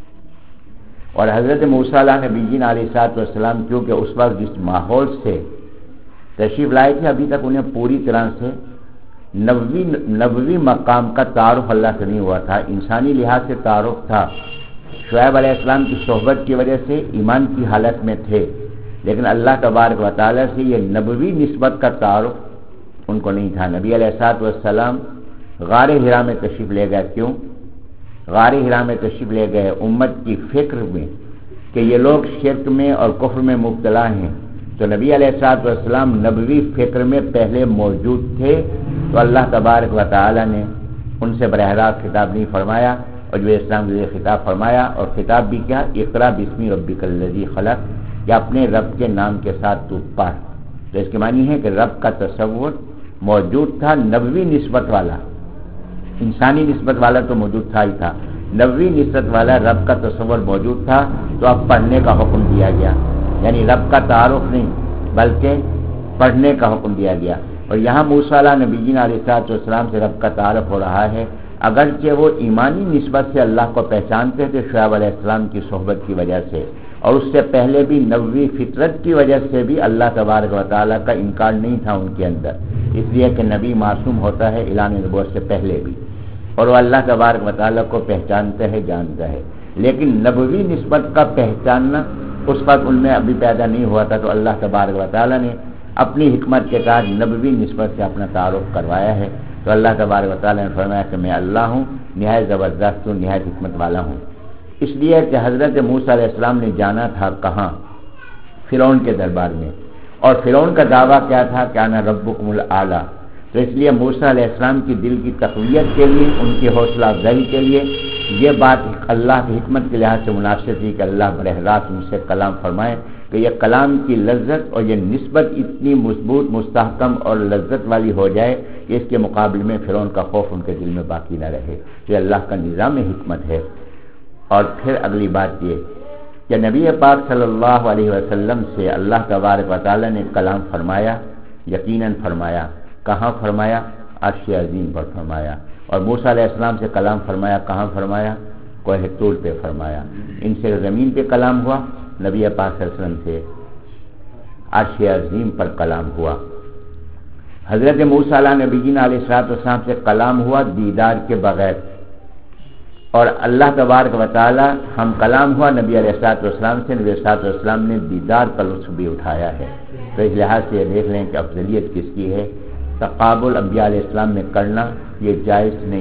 اور حضرت موسیٰ علیہ نبیین علیہ الصلوۃ والسلام کیونکہ اس وقت جس ماحول سے تشریف لائے تھے، ابھی تک انہیں پوری طرح سے نبوی نبوی مقام کا تعارف اللہ سے نہیں ہوا تھا، انسانی لحاظ سے تعارف تھا۔ شعیب علیہ السلام کی صحبت کی وجہ سے ایمان کی حالت میں تھے، لیکن اللہ تبارک و تعالیٰ سے یہ نبوی نسبت کا تعارف ان کو نہیں تھا۔ نبی علیہ الصلوۃ والسلام غار حرا میں تشریف لے گئے، کیوں غار حرا میں تشریف لے گئے؟ امت کی فکر میں کہ یہ لوگ شرک میں اور کفر میں مبتلا ہیں، تو نبی علیہ الصلوۃ والسلام نبوی فکر میں پہلے موجود تھے، تو اللہ تبارک و تعالی نے ان سے براہ راست خطاب نہیں فرمایا، اور جو اسلام کے خطاب فرمایا، اور خطاب بھی کیا؟ اقرا بسم ربک الذی خلق، کہ اپنے رب کے نام کے ساتھ تو پڑھ۔ تو اس کے معنی ہے کہ رب کا تصور موجود تھا، نبوی نسبت والا، انسانی نسبت والا تو موجود تھا ہی تھا، نبوی نسبت والا رب کا تصور موجود تھا، تو اب پڑھنے کا حکم دیا گیا، یعنی رب کا تعارف نہیں بلکہ پڑھنے کا حکم دیا گیا۔ اور یہاں موسیٰ علیہ نبیین علیہ الصلوۃ والسلام سے رب کا تعارف ہو رہا ہے، اگرچہ وہ ایمانی نسبت سے اللہ کو پہچانتے تھے شعیب علیہ السلام کی صحبت کی وجہ سے، اور اس سے پہلے بھی نبوی فطرت کی وجہ سے بھی اللہ تبارک و تعالیٰ کا انکار نہیں تھا ان کے اندر، اس لیے کہ نبی معصوم ہوتا ہے اعلان نبوت سے پہلے بھی، اور وہ اللہ تبارک و تعالیٰ کو پہچانتا ہے، جانتا ہے، لیکن نبوی نسبت کا پہچاننا اس وقت ان میں ابھی پیدا نہیں ہوا تھا، تو اللہ تبارک و تعالیٰ نے اپنی حکمت کے ساتھ نبوی نسبت سے اپنا تعارف کروایا ہے۔ تو اللہ تبارک و تعالیٰ نے فرمایا کہ میں اللہ ہوں، نہایت زبردست ہوں، نہایت حکمت والا ہوں، اس لیے کہ حضرت موسیٰ علیہ السلام نے جانا تھا کہاں؟ فرعون کے دربار میں، اور فرعون کا دعویٰ کیا تھا کہ انا ربکم الاعلیٰ، تو اس لیے موسیٰ علیہ السلام کی دل کی تقویت کے لیے، ان کی حوصلہ افزائی کے لیے یہ بات اللہ کی حکمت کے لحاظ سے مناسب تھی کہ اللہ براہ راست ان سے کلام فرمائے، کہ یہ کلام کی لذت اور یہ نسبت اتنی مضبوط، مستحکم اور لذت والی ہو جائے کہ اس کے مقابلے میں فرعون کا خوف ان کے دل میں باقی نہ رہے۔ یہ اللہ کا نظام حکمت ہے۔ اور پھر اگلی بات یہ کہ نبی پاک صلی اللہ علیہ وسلم سے اللہ تبارک و تعالی نے کلام فرمایا، یقیناً فرمایا، کہاں فرمایا؟ عرش عظیم پر فرمایا، اور موسیٰ علیہ السلام سے کلام فرمایا، کہاں فرمایا؟ کوہ طور پہ فرمایا۔ ان سے زمین پہ کلام ہوا، نبی پاک صلی اللہ علیہ وسلم سے عرش عظیم پر کلام ہوا۔ حضرت موسیٰ علیہ نبیین علیہ السلام سے کلام ہوا دیدار کے بغیر، اور اللہ تبارک و تعالی ہم کلام ہوا نبی علیہ السلام سے، نبی علیہ السلام نے دیدار کا لطف بھی اٹھایا ہے۔ تو اس لحاظ سے یہ دیکھ لیں کہ افضلیت کس کی ہے۔ تقابل انبیاء علیہ السلام میں کرنا یہ جائز نہیں،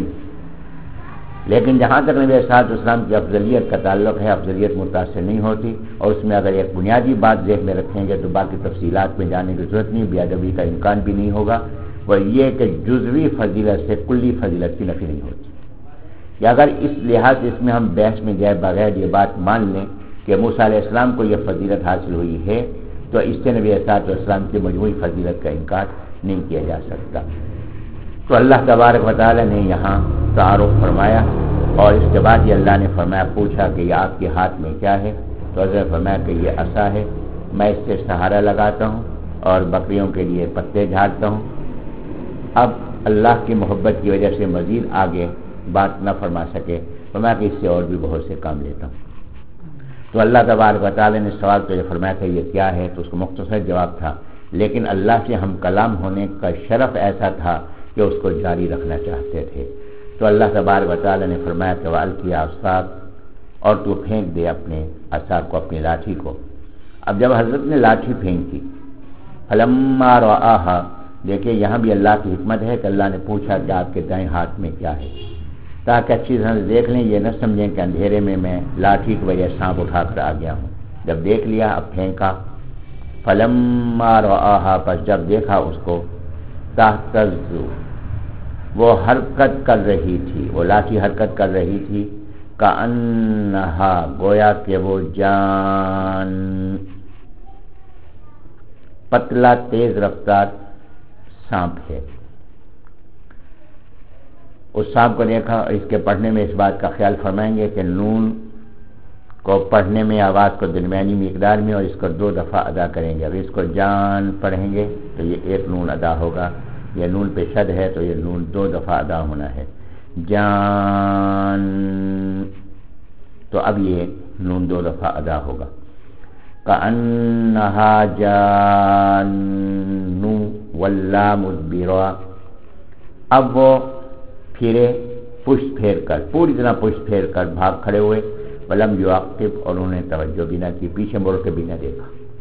لیکن جہاں تک نبی علیہ السلام کی افضلیت کا تعلق ہے، افضلیت متاثر نہیں ہوتی، اور اس میں اگر ایک بنیادی بات ذہن میں رکھیں گے تو باقی تفصیلات میں جانے کی ضرورت نہیں، بے ادبی کا امکان بھی نہیں ہوگا۔ وہ یہ کہ جزوی فضیلت سے کلی فضیلت کی نفی نہیں ہوتی، یا اگر اس لحاظ سے اس میں ہم بحث میں جائے بغیر یہ بات مان لیں کہ موسیٰ علیہ السلام کو یہ فضیلت حاصل ہوئی ہے، تو اس سے نبی علیہ السلام کی مجموعی فضیلت کا انکار نہیں کیا جا سکتا۔ تو اللہ تبارک و تعالی نے یہاں تعارف فرمایا، اور اس کے بعد یہ اللہ نے فرمایا، پوچھا کہ یہ آپ کے ہاتھ میں کیا ہے؟ تو حضرت فرمایا کہ یہ عصا ہے، میں اس سے سہارا لگاتا ہوں اور بکریوں کے لیے پتے جھاڑتا ہوں۔ اب اللہ کی محبت کی وجہ سے مزید آگے بات نہ فرما سکے، فرمایا کہ اس سے اور بھی بہت سے کام لیتا ہوں۔ تو اللہ تبارک و تعالی نے سوال تو یہ فرمایا کہ یہ کیا ہے، تو اس کو مختصر جواب تھا، لیکن اللہ سے ہم کلام ہونے کا شرف ایسا تھا کہ اس کو جاری رکھنا چاہتے تھے۔ تو اللہ تبارک و تعالیٰ نے فرمایا کہ وَأَلْقِيَ عَصَاكَ، اور تو پھینک دے اپنے عصا کو، اپنی لاٹھی کو۔ اب جب حضرت نے لاٹھی پھینکی، فَلَمَّا رَآهَا، دیکھیں یہاں بھی اللہ کی حکمت ہے کہ اللہ نے پوچھا کہ آپ کے دائیں ہاتھ میں کیا ہے، تاکہ اچھی طرح سے دیکھ لیں، یہ نہ سمجھیں کہ اندھیرے میں میں لاٹھی کی وجہ سانپ اٹھا کر آ گیا ہوں۔ جب دیکھ لیا اب پھینکا، فَلَمَّا رَآهَا، پس جب دیکھا اس کو، تَهْتَزُّ، وہ حرکت کر رہی تھی، وہ لاٹھی حرکت کر رہی تھی، کَأَنَّهَا، گویا کہ وہ جان، پتلا تیز رفتار سانپ ہے۔ اس سانپ کو دیکھا، اس کے پڑھنے میں اس بات کا خیال فرمائیں گے کہ نون کو پڑھنے میں آواز کو درمیانی مقدار میں اور اس کو دو دفعہ ادا کریں گے۔ اگر اس کو جان پڑھیں گے تو یہ ایک نون ادا ہوگا، یہ نون پہ شد ہے تو یہ نون دو دفعہ ادا ہونا ہے، جان، تو اب یہ نون دو دفعہ ادا ہوگا۔ کأنہا جان ولا مدبرا، اب وہ پھرے پشت پھیر کر، پوری طرح پشت پھیر کر بھاگ کھڑے ہوئے، ولم یعقب، اور انہوں نے توجہ بھی نہ کی، پیچھے مڑ کے بھی نہ دیکھا۔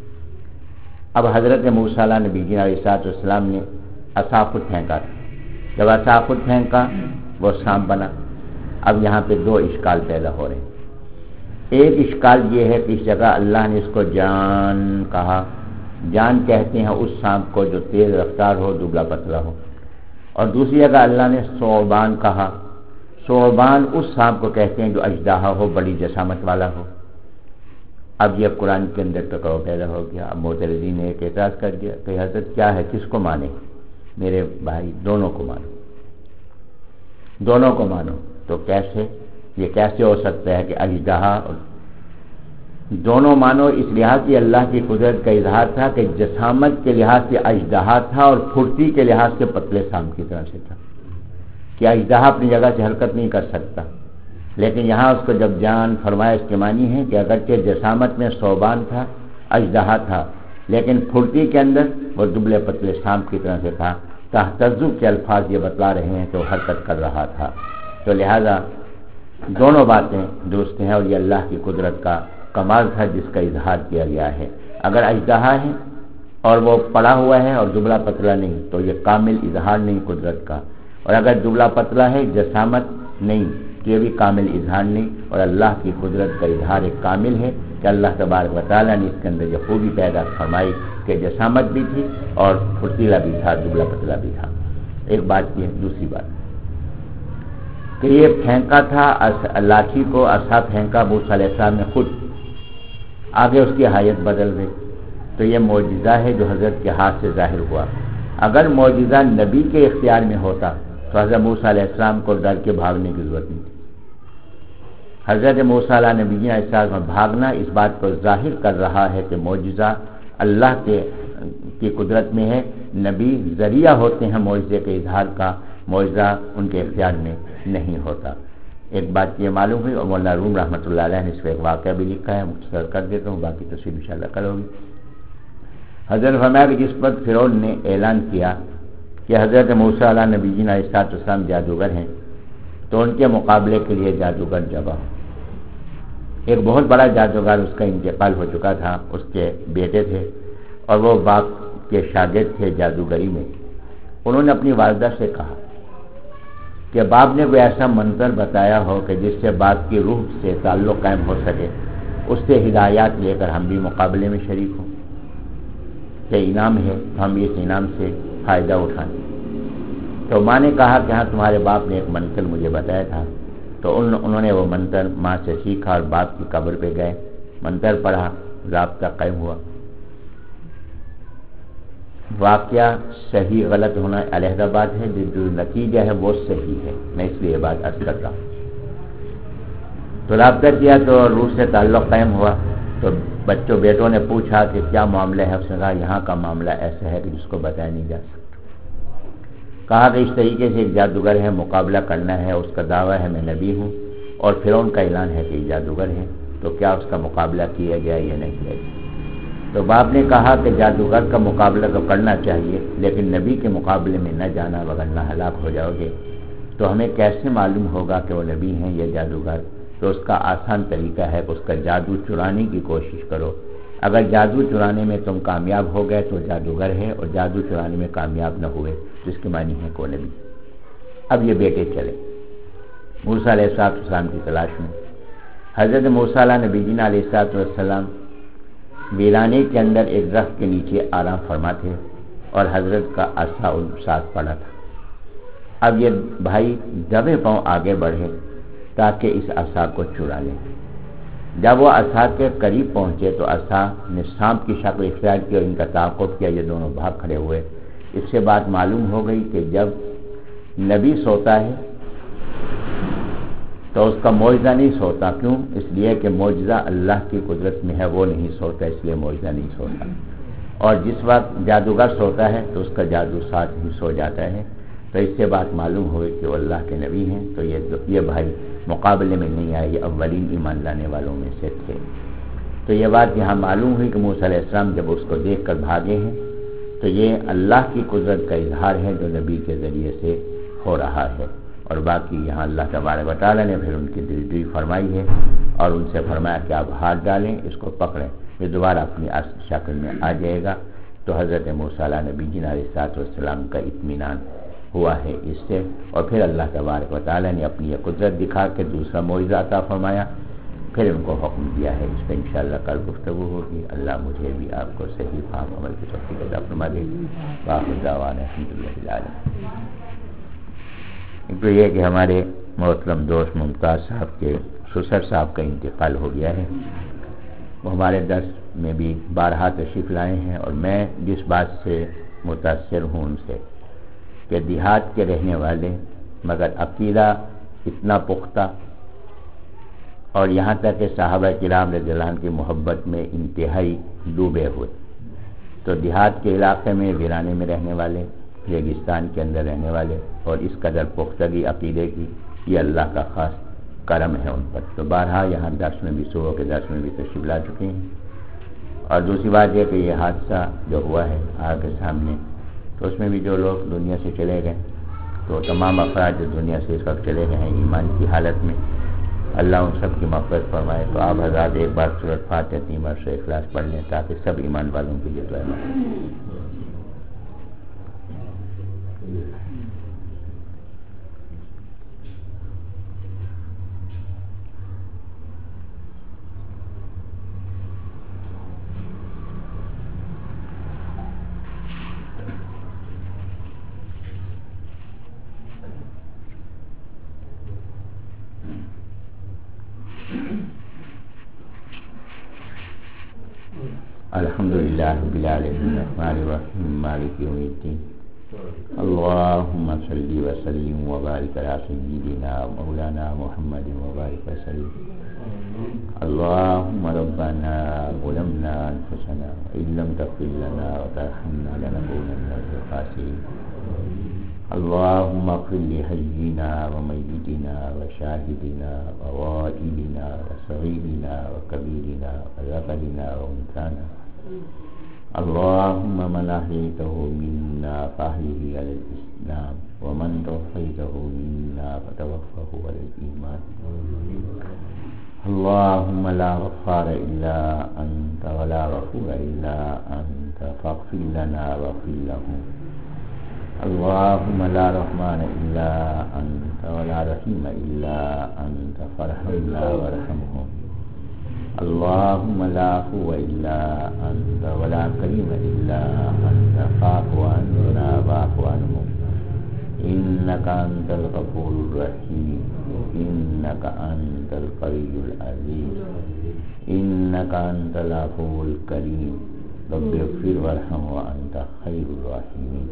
اب حضرت موسیٰ علیہ نبی جی علیہ السلام نے عصا خود پھینکا تھا، جب عصا خود پھینکا وہ سانپ بنا۔ اب یہاں پہ دو اشکال پیدا ہو رہے ہیں۔ ایک اشکال یہ ہے کہ اس جگہ اللہ نے اس کو جان کہا، جان کہتے ہیں اس سانپ کو جو تیز رفتار ہو، دبلا پتلا ہو، اور دوسری جگہ اللہ نے ثعبان کہا، ثعبان اس سانپ کو کہتے ہیں جو اژدہا ہو، بڑی جسامت والا ہو۔ اب یہ قرآن کے اندر ٹکراؤ پیدا ہو گیا۔ اب معترضین نے ایک اعتراض کر دیا کہ حضرت کیا ہے، کس کو مانے؟ میرے بھائی دونوں کو مانو، دونوں کو مانو۔ تو کیسے یہ کیسے ہو سکتا ہے کہ اژدہا دونوں مانو؟ اس لحاظ سے اللہ کی قدرت کا اظہار تھا کہ جسامت کے لحاظ سے اژدہا تھا اور پھرتی کے لحاظ سے پتلے سانپ کی طرح سے تھا، کہ اژدہا اپنی جگہ سے حرکت نہیں کر سکتا، لیکن یہاں اس کو جب جان فرمایا، اس کے معنی ہے کہ اگرچہ جسامت میں ثعبان تھا، اژدہا تھا، لیکن پھرتی کے اندر وہ دبلے پتلے سانپ کی طرح سے تھا۔ تحتزو کے الفاظ یہ بتلا رہے ہیں کہ وہ حرکت کر رہا تھا۔ تو لہذا دونوں باتیں درست ہیں، اور یہ اللہ کی قدرت کا کمال تھا جس کا اظہار کیا گیا ہے۔ اگر اژدہا ہے اور وہ پڑا ہوا ہے اور دبلا پتلا نہیں تو یہ کامل اظہار نہیں قدرت کا، اور اگر دبلا پتلا ہے، جسامت نہیں، تو یہ بھی کامل اظہار نہیں، اور اللہ کی قدرت کا اظہار ایک کامل ہے کہ اللہ تبارک و تعالیٰ نے اس کے اندر یہ خوبی پیدا فرمائی کہ جسامت بھی تھی اور پھرتیلا بھی تھا، دبلا پتلا بھی تھا۔ ایک بات یہ، دوسری بات کہ یہ پھینکا تھا لاٹھی کو، عصا پھینکا موسیٰ علیہ السلام نے خود، آگے اس کی حالت بدل گئی، تو یہ معجزہ ہے جو حضرت کے ہاتھ سے ظاہر ہوا۔ اگر معجزہ نبی کے اختیار میں ہوتا تو حضرت موسیٰ علیہ السلام کو ڈر کے بھاگنے کی ضرورت نہیں تھی۔ حضرت موسیٰ علیہ نبی علیہ السلام بھاگنا اس بات کو ظاہر کر رہا ہے کہ معجزہ اللہ کے کی قدرت میں ہے، نبی ذریعہ ہوتے ہیں معجزے کے اظہار کا، معجزہ ان کے اختیار میں نہیں ہوتا۔ ایک بات یہ معلوم ہوئی، اور مولانا روم رحمۃ اللہ علیہ نے اس پہ ایک واقعہ بھی لکھا ہے، مختصر کر دیتا ہوں، باقی تفصیل انشاءاللہ کل ہوگی۔ حضرت فرمایا کہ جس پر فرعون نے اعلان کیا کہ حضرت موسیٰ علیہ نبی جی علیہ السلام جادوگر ہیں، تو ان کے مقابلے کے لیے جادوگر جگہ ہو۔ ایک بہت بڑا جادوگر، اس کا انتقال ہو چکا تھا، اس کے بیٹے تھے اور وہ باپ کے شاگرد تھے جادوگری میں۔ انہوں نے اپنی والدہ سے کہا کہ باپ نے کوئی ایسا منتر بتایا ہو کہ جس سے باپ کی روح سے تعلق قائم ہو سکے، اس سے ہدایات لے کر ہم بھی مقابلے میں شریک ہوں، کہ انعام ہے ہم اس انعام سے فائدہ اٹھائیں۔ تو ماں نے کہا کہ ہاں تمہارے باپ نے ایک منتر مجھے بتایا تھا، تو انہوں نے وہ منتر ماں سے سیکھا اور باپ کی قبر پہ گئے، منتر پڑھا، رابطہ قائم ہوا۔ واقعہ صحیح غلط ہونا علیحدہ بات ہے، جو نتیجہ ہے وہ صحیح ہے، میں اس لیے یہ بات عرض کرتا ہوں۔ تو رابطہ کیا تو روح سے تعلق قائم ہوا، تو بچوں بیٹوں نے پوچھا کہ کیا معاملہ ہے، اس نے کہا یہاں کا معاملہ ایسا ہے کہ جس کو بتایا نہیں جا سکتا۔ کہا کہ اس طریقے سے ایک جادوگر ہے، مقابلہ کرنا ہے، اس کا دعویٰ ہے میں نبی ہوں، اور فرعون کا اعلان ہے کہ یہ جادوگر ہے، تو کیا اس کا مقابلہ کیا گیا یا نہیں کیا گیا؟ تو باپ نے کہا کہ جادوگر کا مقابلہ تو کرنا چاہیے، لیکن نبی کے مقابلے میں نہ جانا ورنہ ہلاک ہو جاؤ گے۔ تو ہمیں کیسے معلوم ہوگا کہ وہ نبی ہیں یا جادوگر؟ تو اس کا آسان طریقہ ہے کہ اس کا جادو چرانے کی کوشش کرو. اگر جادو چرانے میں تم کامیاب ہو گئے تو جادوگر ہے، اور جادو چرانے میں کامیاب نہ ہوئے تو اس کے معنی ہے کہ وہ نبی. اب یہ بیٹے چلے موسیٰ علیہ السلام کی تلاش میں. حضرت موسیٰ علیہ نبی جینا علیہ السلام ویرانے کے اندر ایک درخت کے نیچے آرام فرما تھے اور حضرت کا عصا ان ساتھ پڑا تھا. اب یہ بھائی دبے پاؤں آگے بڑھے تاکہ اس عصا کو چرا لیں. جب وہ عصا کے قریب پہنچے تو عصا نے سانپ کی شکل اختیار کی اور ان کا تعاقب کیا. یہ دونوں بھاگ کھڑے ہوئے. اس سے بات معلوم ہو گئی کہ جب نبی سوتا ہے تو اس کا معجزہ نہیں سوتا. کیوں؟ اس لیے کہ معجزہ اللہ کی قدرت میں ہے، وہ نہیں سوتا، اس لیے معجزہ نہیں سوتا. اور جس وقت جادوگر سوتا ہے تو اس کا جادو ساتھ ہی سو جاتا ہے. تو اس سے بات معلوم ہوئی کہ وہ اللہ کے نبی ہیں. تو یہ یہ بھائی مقابلے میں نہیں آئے، یہ اولین ایمان لانے والوں میں سے تھے. تو یہ بات یہاں معلوم ہوئی کہ موسیٰ علیہ السلام جب اس کو دیکھ کر بھاگے ہیں تو یہ اللہ کی قدرت کا اظہار ہے جو نبی کے ذریعے سے ہو رہا ہے. اور باقی یہاں اللہ تبارک و تعالیٰ نے پھر ان کی دلجوئی فرمائی ہے اور ان سے فرمایا کہ آپ ہاتھ ڈالیں، اس کو پکڑیں، یہ دوبارہ اپنی اصل شکل میں آ جائے گا. تو حضرت موسیٰ علیہ نبی جینا علیہ السلام کا اطمینان ہوا ہے اس سے. اور پھر اللہ تبارک و تعالیٰ نے اپنی یہ قدرت دکھا کے دوسرا معجزہ عطا فرمایا. پھر ان کو حکم دیا ہے. اس پہ انشاءاللہ کل گفتگو ہوگی. اللہ مجھے بھی آپ کو صحیح فہم عمل کی توفیق عطا فرما دے. وآخر دعوانا الحمدللہ رب العالمین. ایک تو یہ کہ ہمارے محترم دوست ممتاز صاحب کے سسر صاحب کا انتقال ہو گیا ہے. وہ ہمارے درس میں بھی بارہا تشریف لائے ہیں اور میں جس بات سے متاثر ہوں ان سے کہ دیہات کے رہنے والے مگر عقیدہ اتنا پختہ اور یہاں تک کہ صحابہ کرام رضی اللہ عنہ کی محبت میں انتہائی ڈوبے ہوئے. تو دیہات کے علاقے میں ویرانے میں رہنے والے، ریگستان کے اندر رہنے والے اور اس قدر پختگی عقیدے کی، یہ اللہ کا خاص کرم ہے ان پر. تو بارہا یہاں درس میں بھی صبح کے درس میں بھی تشریف لا چکے ہیں. اور دوسری بات یہ کہ یہ حادثہ جو ہوا ہے آگ کے سامنے، تو اس میں بھی جو لوگ دنیا سے چلے گئے، تو تمام افراد جو دنیا سے اس وقت چلے گئے ہیں ایمان کی حالت میں، اللہ ان سب کی مغفرت فرمائے. تو آپ حضرات ایک بار سورۃ فاتحہ تین بار سورۃ اخلاص پڑھ لیں تاکہ سب ایمان والوں کے لیے دعا مانگیں. الحمدللہ رب العالمین الرحمن الرحیم مالک یوم الدین. اللہم صلی وسلم وبارک علی سیدنا مولانا محمد وبارک وسلم. اللہم ربنا ظلمنا انفسنا وإن لم تغفر لنا وترحمنا لنكونن من الخاسرین. اللہم اغفر لحینا ومیتنا وشاہدنا وغائبنا وصغیرنا وکبیرنا وذکرنا وانثانا. اللهم من أحييته منا فأحيه على الإسلام ومن توفيته منا فتوفه على الإيمان. اللهم لا غفار إلا أنت ولا غفور إلا أنت فاغفر لنا واغفر لهم. اللهم لا رحمن إلا أنت ولا رحيم إلا أنت فارحمنا وارحمهم. اللهم لا عفو إلا أنت ولا كريم إلا أنت فاعف عنا واعف عنهم. إنك أنت الغفور الرحيم. إنك أنت القوي العزيز. إنك أنت العفو الكريم. رب اغفر وارحم وأنت خير الراحمين.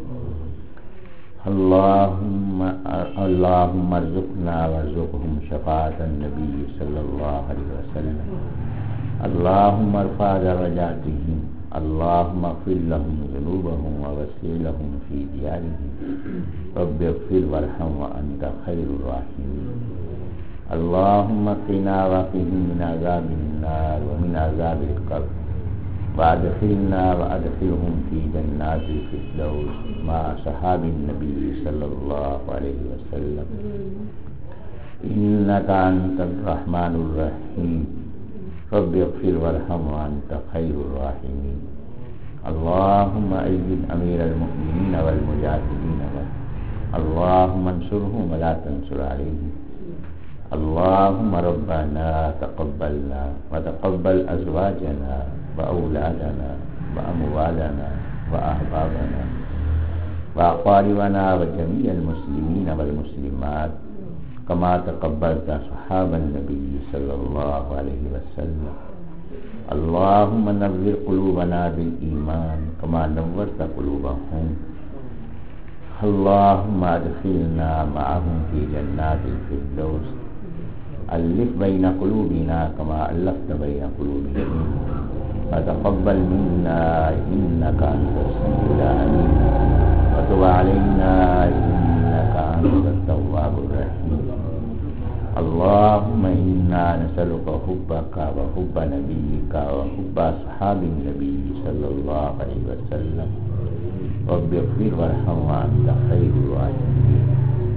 اللهم اللهم ارزقنا وارزقهم شفاعة النبي صلى الله عليه وسلم. اللهم ارفع درجاتهم. اللهم اغفر لهم ذنوبهم ووسع لهم في ديارهم. رب اغفر وارحم وأنت خير الراحمين. اللهم قنا وقهم من عذاب النار ومن عذاب القبر وادخلنا وادخلهم في جنات الفردوس مع صحاب النبي صلى الله عليه وسلم إنك أنت الرحمن الرحيم رب اغفر وارحم وأنت خير الراحمين اللهم أيد أمير المؤمنين والمجاهدين اللهم انصرهم ولا تنصر عليهم اللهم ربنا تقبلنا وتقبل أزواجنا وأولادنا وأموالنا وأحبابنا وأقاربنا وجميع المسلمين والمسلمات كما تقبلت صحاب النبي صلى الله عليه وسلم اللهم نور قلوبنا بالإيمان كما نورت قلوبهم اللهم ادخلنا معهم في جنات الفردوس ألف بين قلوبنا كما ألفت بين قلوبهم وتقبل منا إنك أنت السميع العليم وتب علينا إنك أنت التواب الرحيم اللهم إنا نسألك حبك وحب نبيك وحب أصحاب النبي صلى الله عليه وسلم رب اغفر وارحم وأنت خير الراحمين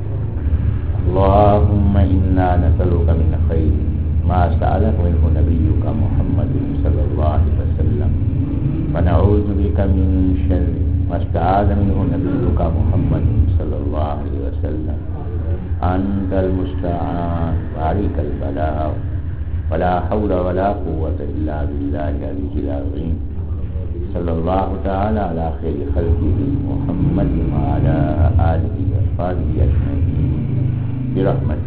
اللهم إنا نسألك من خير ما سألك منه نبيك محمد صلى الله عليه وسلم ونعوذ بك من شر ما استعاذ منه نبيك محمد صلى الله عليه وسلم أنت المستعان وعليك البلاغ ولا حول ولا قوة إلا بالله العلي العظيم صلى الله تعالى على خير خلقه محمد وعلى آله وصحبه أجمعين برحمته